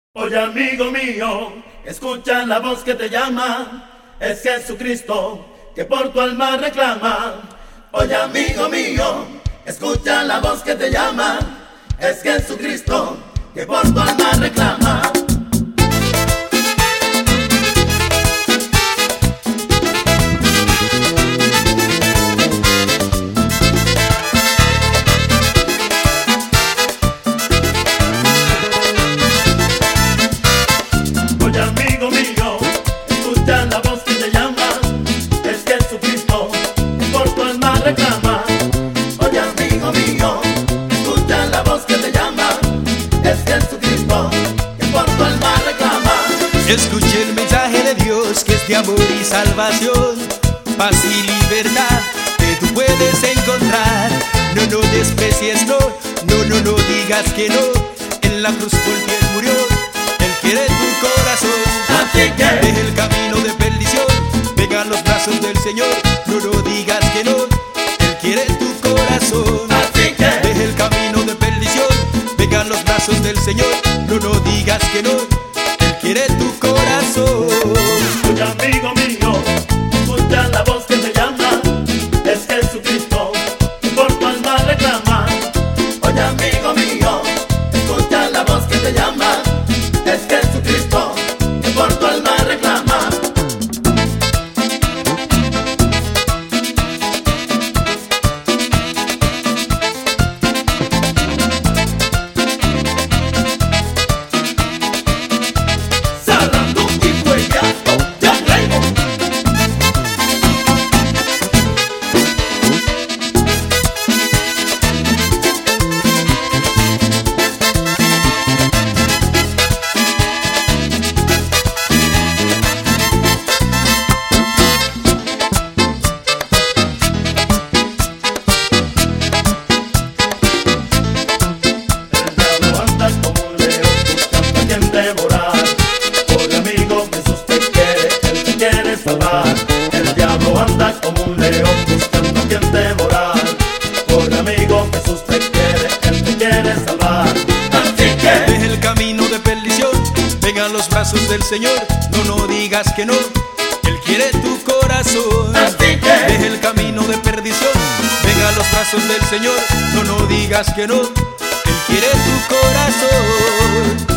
Oye, amigo mío, escucha la voz que te llama. Es Jesucristo que por tu alma reclama. Oye, amigo mío, escucha la voz que te llama. Es Jesucristo que por tu alma reclama. Oye, amigo mío, escucha la voz que te llama. Es Jesucristo que por tu alma reclama. Oye, amigo mío, escucha la voz que te llama. Es Jesucristo que por tu alma reclama. Escuche el mensaje de Dios que es de amor y salvación, paz y libertad que tú puedes encontrar. No desprecies, no digas que no. En la cruz por ti Él murió, Él quiere tu corazón. Así que deja el camino de perdición, venga a los brazos del Señor. No digas que no, Él quiere tu corazón. Así que deja el camino de perdición, venga a los brazos del Señor. No digas que no, Él quiere tu corazón. oye, amigo mío, escucha la voz que te llama. Es Jesucristo que por tu alma reclama. Oye, amigo mío, escucha la voz que te llama. Es Jesucristo que por tu alma reclama. Sarando y huellando, ya traigo. El diablo anda como un león buscando a quien devorar. Oye, amigo, Jesús te quiere, Él te quiere salvar. El diablo anda como un león buscando a quien devorar. Oye, amigo, Jesús te quiere, Él te quiere salvar. Así que Deja el camino de perdición, venga a los brazos del Señor. No digas que no, Él quiere tu corazón. Así que Deja el camino de perdición, venga a los brazos del Señor. No digas que no, Él quiere tu corazón.